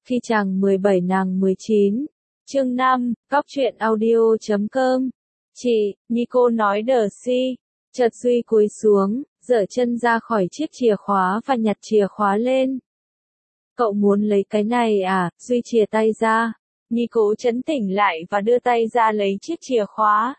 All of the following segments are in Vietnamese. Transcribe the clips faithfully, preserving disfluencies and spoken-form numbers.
Khi chàng mười bảy nàng mười chín. Chương năm, Cóc truyện audio chấm com. Chị, Nhi cô nói đờ si. Chợt Duy cúi xuống, giở chân ra khỏi chiếc chìa khóa và nhặt chìa khóa lên. Cậu muốn lấy cái này à? Duy chìa tay ra. Nhi cố trấn tĩnh lại và đưa tay ra lấy chiếc chìa khóa.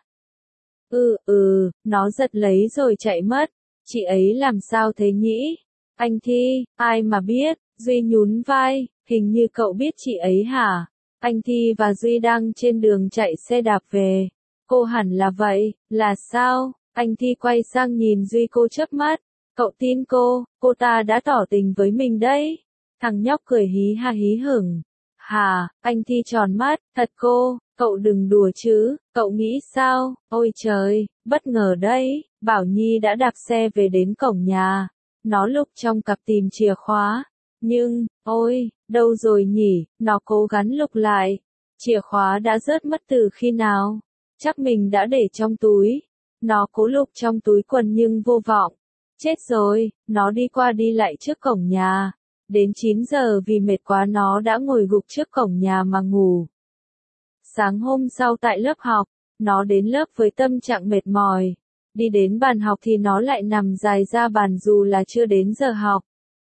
Ừ, ừ, nó giật lấy rồi chạy mất. Chị ấy làm sao thế nhỉ? Anh Thi, ai mà biết, Duy nhún vai, hình như cậu biết chị ấy hả? Anh Thi và Duy đang trên đường chạy xe đạp về. Cô hẳn là vậy, là sao? Anh Thi quay sang nhìn Duy cô chớp mắt. Cậu tin cô, cô ta đã tỏ tình với mình đấy. Thằng nhóc cười hí ha hí hửng. Hà, anh Thi tròn mắt, thật cô, cậu đừng đùa chứ, cậu nghĩ sao? Ôi trời, bất ngờ đấy, Bảo Nhi đã đạp xe về đến cổng nhà. Nó lục trong cặp tìm chìa khóa. Nhưng, ôi, đâu rồi nhỉ, nó cố gắng lục lại. Chìa khóa đã rớt mất từ khi nào? Chắc mình đã để trong túi. Nó cố lục trong túi quần nhưng vô vọng. Chết rồi, nó đi qua đi lại trước cổng nhà. Đến chín giờ vì mệt quá nó đã ngồi gục trước cổng nhà mà ngủ. Sáng hôm sau tại lớp học, nó đến lớp với tâm trạng mệt mỏi. Đi đến bàn học thì nó lại nằm dài ra bàn dù là chưa đến giờ học.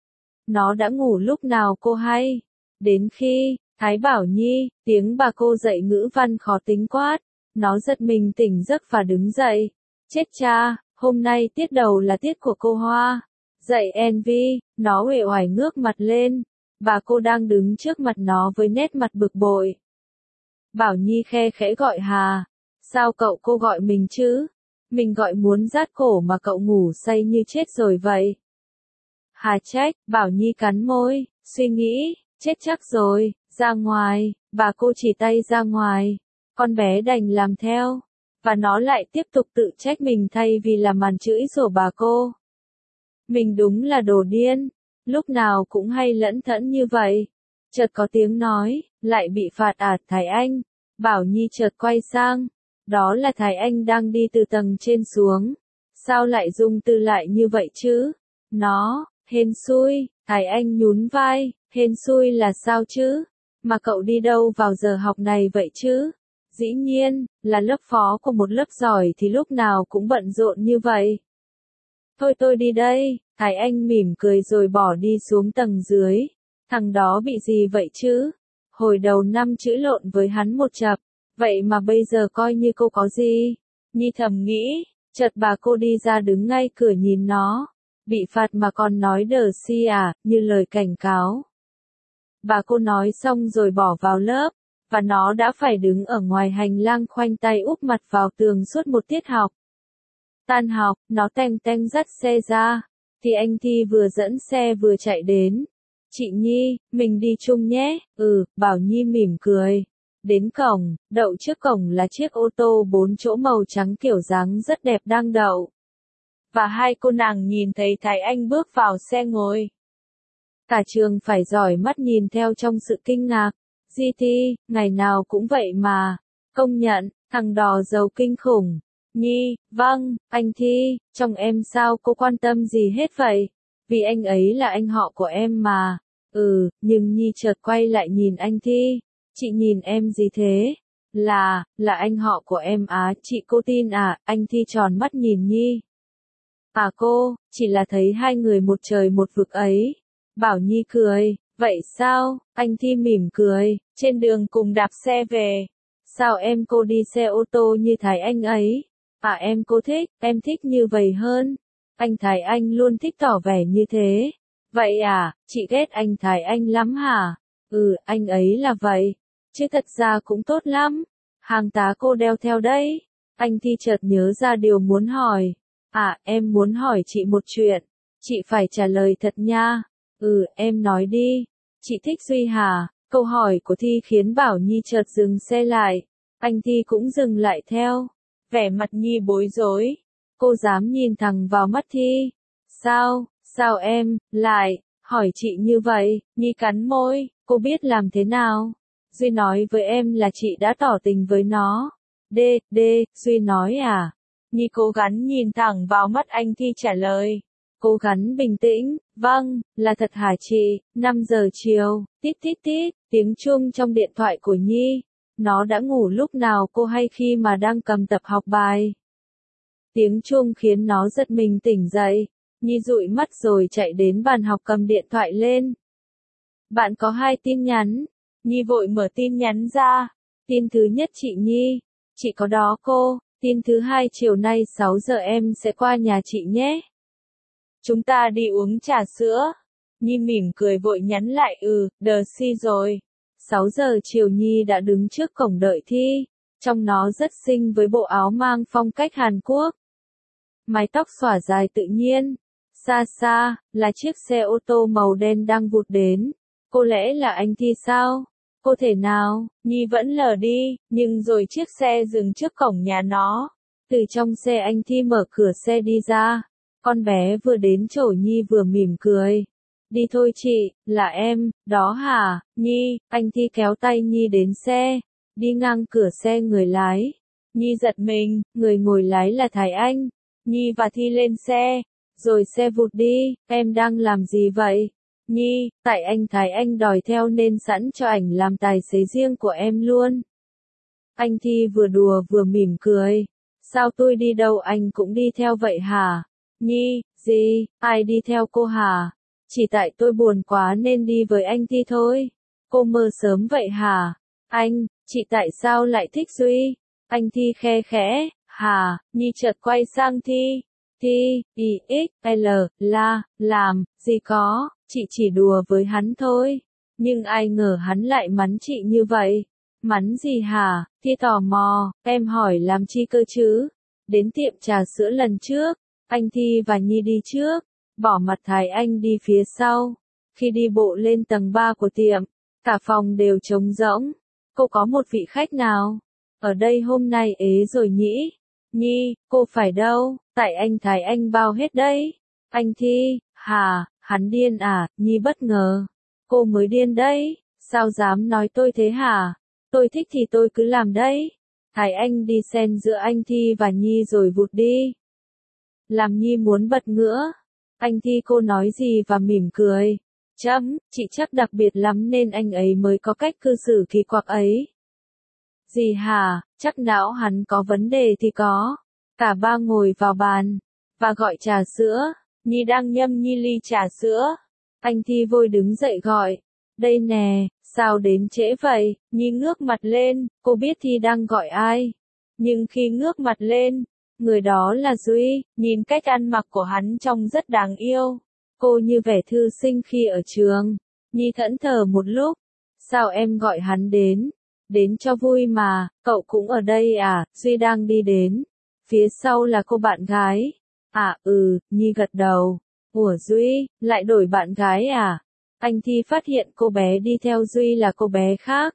Nó đã ngủ lúc nào cô hay? Đến khi, Thái Bảo Nhi, tiếng bà cô dạy ngữ văn khó tính quát. Nó giật mình tỉnh giấc và đứng dậy. Chết cha, hôm nay tiết đầu là tiết của cô Hoa. Dạy en vê, nó uể oải ngước mặt lên. Bà cô đang đứng trước mặt nó với nét mặt bực bội. Bảo Nhi khe khẽ gọi Hà. Sao cậu cô gọi mình chứ? Mình gọi muốn rát cổ mà cậu ngủ say như chết rồi vậy. Hà trách, Bảo Nhi cắn môi, suy nghĩ, chết chắc rồi, ra ngoài, bà cô chỉ tay ra ngoài. Con bé đành làm theo. Và nó lại tiếp tục tự trách mình thay vì là màn chửi rủa bà cô. Mình đúng là đồ điên, lúc nào cũng hay lẫn thẫn như vậy. Chợt có tiếng nói, lại bị phạt à Thái Anh. Bảo Nhi chợt quay sang. Đó là Thái Anh đang đi từ tầng trên xuống. Sao lại dùng từ lại như vậy chứ? Nó, hên xui, Thái Anh nhún vai, hên xui là sao chứ? Mà cậu đi đâu vào giờ học này vậy chứ? Dĩ nhiên, là lớp phó của một lớp giỏi thì lúc nào cũng bận rộn như vậy. Thôi tôi đi đây, Thái Anh mỉm cười rồi bỏ đi xuống tầng dưới. Thằng đó bị gì vậy chứ? Hồi đầu năm chửi lộn với hắn một chập, vậy mà bây giờ coi như cô có gì? Nhi thầm nghĩ, chợt bà cô đi ra đứng ngay cửa nhìn nó. Bị phạt mà còn nói đờ si à, như lời cảnh cáo. Bà cô nói xong rồi bỏ vào lớp, và nó đã phải đứng ở ngoài hành lang khoanh tay úp mặt vào tường suốt một tiết học. Tan học, nó teng teng dắt xe ra, thì anh Thi vừa dẫn xe vừa chạy đến. Chị Nhi, mình đi chung nhé, ừ, Bảo Nhi mỉm cười. Đến cổng, đậu trước cổng là chiếc ô tô bốn chỗ màu trắng kiểu dáng rất đẹp đang đậu. Và hai cô nàng nhìn thấy Thái Anh bước vào xe ngồi. Cả trường phải giỏi mắt nhìn theo trong sự kinh ngạc. Di Thi, ngày nào cũng vậy mà. Công nhận, thằng đò giàu kinh khủng. Nhi, vâng, anh Thi, chồng em sao cô quan tâm gì hết vậy? Vì anh ấy là anh họ của em mà. Ừ, nhưng Nhi chợt quay lại nhìn anh Thi. Chị nhìn em gì thế? Là, là anh họ của em á, chị cô tin à? Anh Thi tròn mắt nhìn Nhi. À cô, chỉ là thấy hai người một trời một vực ấy. Bảo Nhi cười, vậy sao? Anh Thi mỉm cười, trên đường cùng đạp xe về. Sao em cô đi xe ô tô như Thái Anh ấy? À em cô thích, em thích như vậy hơn. Anh Thái Anh luôn thích tỏ vẻ như thế. Vậy à, chị ghét anh Thái Anh lắm hả? Ừ, anh ấy là vậy. Chứ thật ra cũng tốt lắm. Hàng tá cô đeo theo đấy. Anh Thi chợt nhớ ra điều muốn hỏi. À, em muốn hỏi chị một chuyện. Chị phải trả lời thật nha. Ừ, em nói đi. Chị thích Duy hả? Câu hỏi của Thi khiến Bảo Nhi chợt dừng xe lại. Anh Thi cũng dừng lại theo. Vẻ mặt Nhi bối rối. Cô dám nhìn thẳng vào mắt Thi. Sao, sao em, lại, hỏi chị như vậy? Nhi cắn môi, cô biết làm thế nào? Duy nói với em là chị đã tỏ tình với nó. Đê, đê, Duy nói à? Nhi cố gắng nhìn thẳng vào mắt anh Thi trả lời. Cố gắng bình tĩnh, vâng, là thật hả chị, năm giờ chiều, tít tít tít, tiếng chuông trong điện thoại của Nhi. Nó đã ngủ lúc nào cô hay khi mà đang cầm tập học bài. Tiếng chuông khiến nó giật mình tỉnh dậy. Nhi dụi mắt rồi chạy đến bàn học cầm điện thoại lên. Bạn có hai tin nhắn. Nhi vội mở tin nhắn ra. Tin thứ nhất chị Nhi. Chị có đó cô. Tin thứ hai chiều nay sáu giờ em sẽ qua nhà chị nhé. Chúng ta đi uống trà sữa. Nhi mỉm cười vội nhắn lại ừ, đờ si rồi. sáu giờ chiều Nhi đã đứng trước cổng đợi Thi. Trông nó rất xinh với bộ áo mang phong cách Hàn Quốc. Mái tóc xõa dài tự nhiên. Xa xa, là chiếc xe ô tô màu đen đang vụt đến. Cô lẽ là anh Thi sao? Cô thể nào? Nhi vẫn lờ đi, nhưng rồi chiếc xe dừng trước cổng nhà nó. Từ trong xe anh Thi mở cửa xe đi ra. Con bé vừa đến chỗ Nhi vừa mỉm cười. Đi thôi chị, là em, đó hả, Nhi, anh Thi kéo tay Nhi đến xe. Đi ngang cửa xe người lái. Nhi giật mình, người ngồi lái là Thái Anh. Nhi và Thi lên xe. Rồi xe vụt đi, em đang làm gì vậy? Nhi, tại anh Thái Anh đòi theo nên sẵn cho ảnh làm tài xế riêng của em luôn. Anh Thi vừa đùa vừa mỉm cười. Sao tôi đi đâu anh cũng đi theo vậy hả? Nhi, gì, ai đi theo cô hả? Chỉ tại tôi buồn quá nên đi với anh Thi thôi. Cô mơ sớm vậy hả? Anh, chị tại sao lại thích Duy? Anh Thi khe khẽ, hả? Nhi chợt quay sang Thi. Thi, I, X, L, la, làm, gì có, chị chỉ đùa với hắn thôi. Nhưng ai ngờ hắn lại mắng chị như vậy. Mắng gì hả? Thi tò mò, em hỏi làm chi cơ chứ? Đến tiệm trà sữa lần trước, anh Thi và Nhi đi trước, bỏ mặt Thái Anh đi phía sau. Khi đi bộ lên tầng ba của tiệm, cả phòng đều trống rỗng. Cô có một vị khách nào? Ở đây hôm nay ế rồi nhỉ? Nhi, cô phải đâu, tại anh Thái Anh bao hết đấy. Anh Thi, hả, hắn điên à? Nhi bất ngờ. Cô mới điên đấy, sao dám nói tôi thế hả? Tôi thích thì tôi cứ làm đấy. Thái Anh đi xen giữa anh Thi và Nhi rồi vụt đi. Làm Nhi muốn bật ngửa. Anh Thi cô nói gì và mỉm cười. Chấm, chị chắc đặc biệt lắm nên anh ấy mới có cách cư xử kỳ quặc ấy. Gì hả, chắc não hắn có vấn đề thì có. Cả ba ngồi vào bàn, và gọi trà sữa. Nhi đang nhâm nhi ly trà sữa. Anh Thi vội đứng dậy gọi. Đây nè, sao đến trễ vậy? Nhi ngước mặt lên, cô biết Thi đang gọi ai. Nhưng khi ngước mặt lên, người đó là Duy, nhìn cách ăn mặc của hắn trông rất đáng yêu. Cô như vẻ thư sinh khi ở trường. Nhi thẫn thờ một lúc. Sao em gọi hắn đến? Đến cho vui mà, cậu cũng ở đây à? Duy đang đi đến. Phía sau là cô bạn gái. À ừ, Nhi gật đầu. Ủa Duy, lại đổi bạn gái à? Anh Thi phát hiện cô bé đi theo Duy là cô bé khác.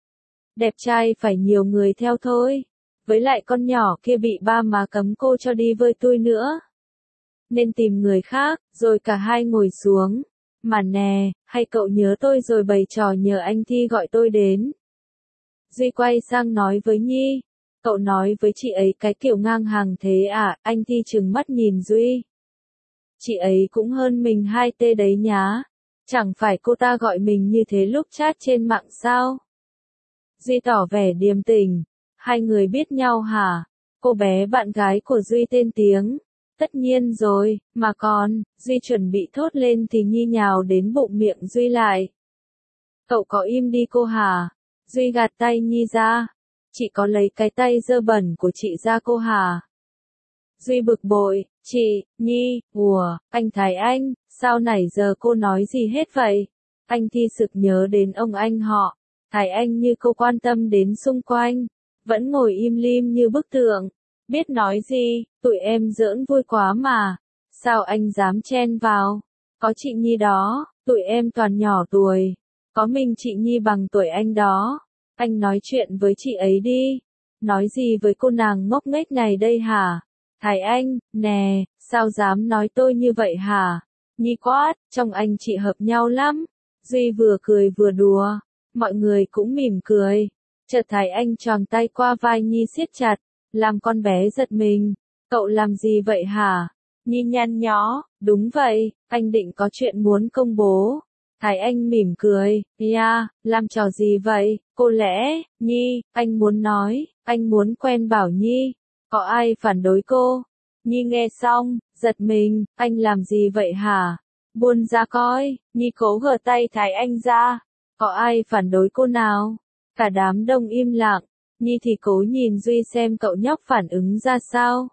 Đẹp trai phải nhiều người theo thôi. Với lại con nhỏ kia bị ba má cấm cô cho đi với tôi nữa. Nên tìm người khác, rồi cả hai ngồi xuống. Mà nè, hay cậu nhớ tôi rồi bày trò nhờ anh Thi gọi tôi đến. Duy quay sang nói với Nhi. Cậu nói với chị ấy cái kiểu ngang hàng thế à? Anh Thi trừng mắt nhìn Duy. Chị ấy cũng hơn mình hai tê đấy nhá. Chẳng phải cô ta gọi mình như thế lúc chat trên mạng sao? Duy tỏ vẻ điềm tĩnh. Hai người biết nhau hả? Cô bé bạn gái của Duy tên tiếng. Tất nhiên rồi, mà còn, Duy chuẩn bị thốt lên thì Nhi nhào đến bụng miệng Duy lại. Cậu có im đi cô hả? Duy gạt tay Nhi ra. Chị có lấy cái tay dơ bẩn của chị ra cô hả? Duy bực bội, chị, Nhi, ủa, anh Thái Anh, sao nãy giờ cô nói gì hết vậy? Anh Thi sực nhớ đến ông anh họ. Thái Anh như cô quan tâm đến xung quanh. Vẫn ngồi im lim như bức tượng. Biết nói gì, tụi em giỡn vui quá mà. Sao anh dám chen vào? Có chị Nhi đó, tụi em toàn nhỏ tuổi. Có mình chị Nhi bằng tuổi anh đó. Anh nói chuyện với chị ấy đi. Nói gì với cô nàng ngốc nghếch này đây hả? Thái Anh, nè, sao dám nói tôi như vậy hả? Nhi quát, trong anh chị hợp nhau lắm. Duy vừa cười vừa đùa. Mọi người cũng mỉm cười. Chợt Thái Anh choàng tay qua vai Nhi siết chặt. Làm con bé giật mình. Cậu làm gì vậy hả? Nhi nhăn nhó, đúng vậy, anh định có chuyện muốn công bố. Thái Anh mỉm cười, yeah, làm trò gì vậy, cô lẽ, Nhi, anh muốn nói, anh muốn quen Bảo Nhi, có ai phản đối cô? Nhi nghe xong, giật mình, anh làm gì vậy hả? Buông ra coi, Nhi cố gỡ tay Thái Anh ra, có ai phản đối cô nào? Cả đám đông im lặng, Nhi thì cố nhìn Duy xem cậu nhóc phản ứng ra sao.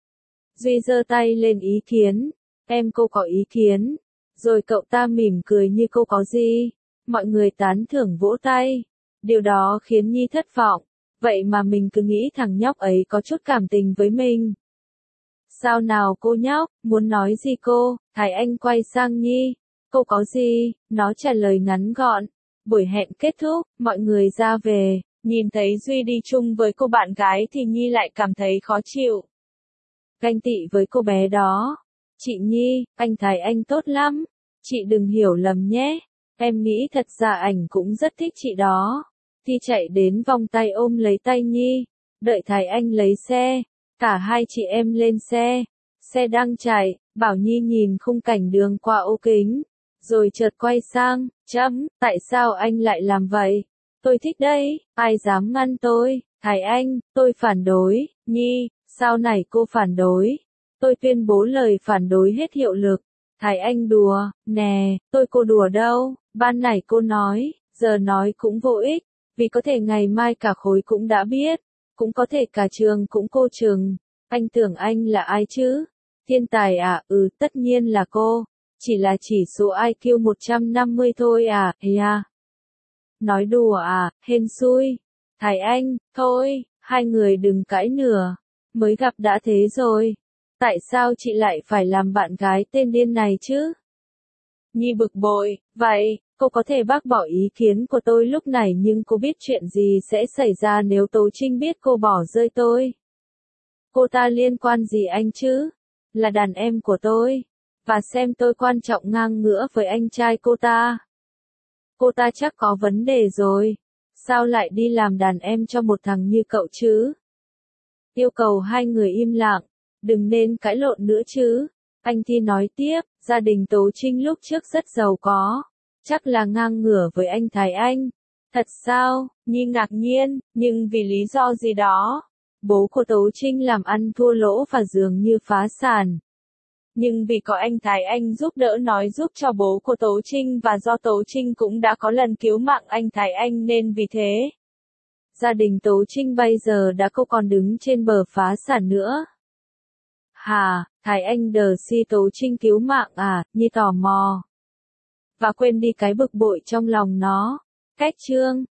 Duy giơ tay lên ý kiến, em cô có ý kiến. Rồi cậu ta mỉm cười như cô có gì. Mọi người tán thưởng vỗ tay. Điều đó khiến Nhi thất vọng. Vậy mà mình cứ nghĩ thằng nhóc ấy có chút cảm tình với mình. Sao nào cô nhóc, muốn nói gì cô? Thái Anh quay sang Nhi. Cô có gì? Nó trả lời ngắn gọn. Buổi hẹn kết thúc, mọi người ra về. Nhìn thấy Duy đi chung với cô bạn gái thì Nhi lại cảm thấy khó chịu. Ganh tị với cô bé đó. Chị Nhi, anh Thái Anh tốt lắm. Chị đừng hiểu lầm nhé. Em nghĩ thật ra ảnh cũng rất thích chị đó. Thi chạy đến vòng tay ôm lấy tay Nhi. Đợi Thái Anh lấy xe. Cả hai chị em lên xe. Xe đang chạy. Bảo Nhi nhìn khung cảnh đường qua ô kính. Rồi chợt quay sang. Chấm, tại sao anh lại làm vậy? Tôi thích đấy. Ai dám ngăn tôi? Thái Anh, tôi phản đối. Nhi, sao này cô phản đối? Tôi tuyên bố lời phản đối hết hiệu lực. Thái Anh đùa, nè, tôi cô đùa đâu, ban nãy cô nói, giờ nói cũng vô ích, vì có thể ngày mai cả khối cũng đã biết, cũng có thể cả trường cũng cô chừng. Anh tưởng anh là ai chứ? Thiên tài à? Ừ, tất nhiên là cô, chỉ là chỉ số i kiu một trăm năm mươi thôi à, yeah. Nói đùa à, hên xui. Thái Anh, thôi, hai người đừng cãi nữa, mới gặp đã thế rồi. Tại sao chị lại phải làm bạn gái tên điên này chứ? Nhi bực bội, vậy, cô có thể bác bỏ ý kiến của tôi lúc này nhưng cô biết chuyện gì sẽ xảy ra nếu Tố Trinh biết cô bỏ rơi tôi. Cô ta liên quan gì anh chứ? Là đàn em của tôi. Và xem tôi quan trọng ngang ngửa với anh trai cô ta. Cô ta chắc có vấn đề rồi. Sao lại đi làm đàn em cho một thằng như cậu chứ? Yêu cầu hai người im lặng. Đừng nên cãi lộn nữa chứ. Anh Thi nói tiếp, gia đình Tố Trinh lúc trước rất giàu có. Chắc là ngang ngửa với anh Thái Anh. Thật sao? Nhi ngạc nhiên, nhưng vì lý do gì đó. Bố của Tố Trinh làm ăn thua lỗ và dường như phá sản. Nhưng vì có anh Thái Anh giúp đỡ nói giúp cho bố của Tố Trinh và do Tố Trinh cũng đã có lần cứu mạng anh Thái Anh nên vì thế. Gia đình Tố Trinh bây giờ đã không còn đứng trên bờ phá sản nữa. Hà, Thái Anh đờ si Tố Trinh cứu mạng à, Nhi tò mò. Và quên đi cái bực bội trong lòng nó. Cách chương.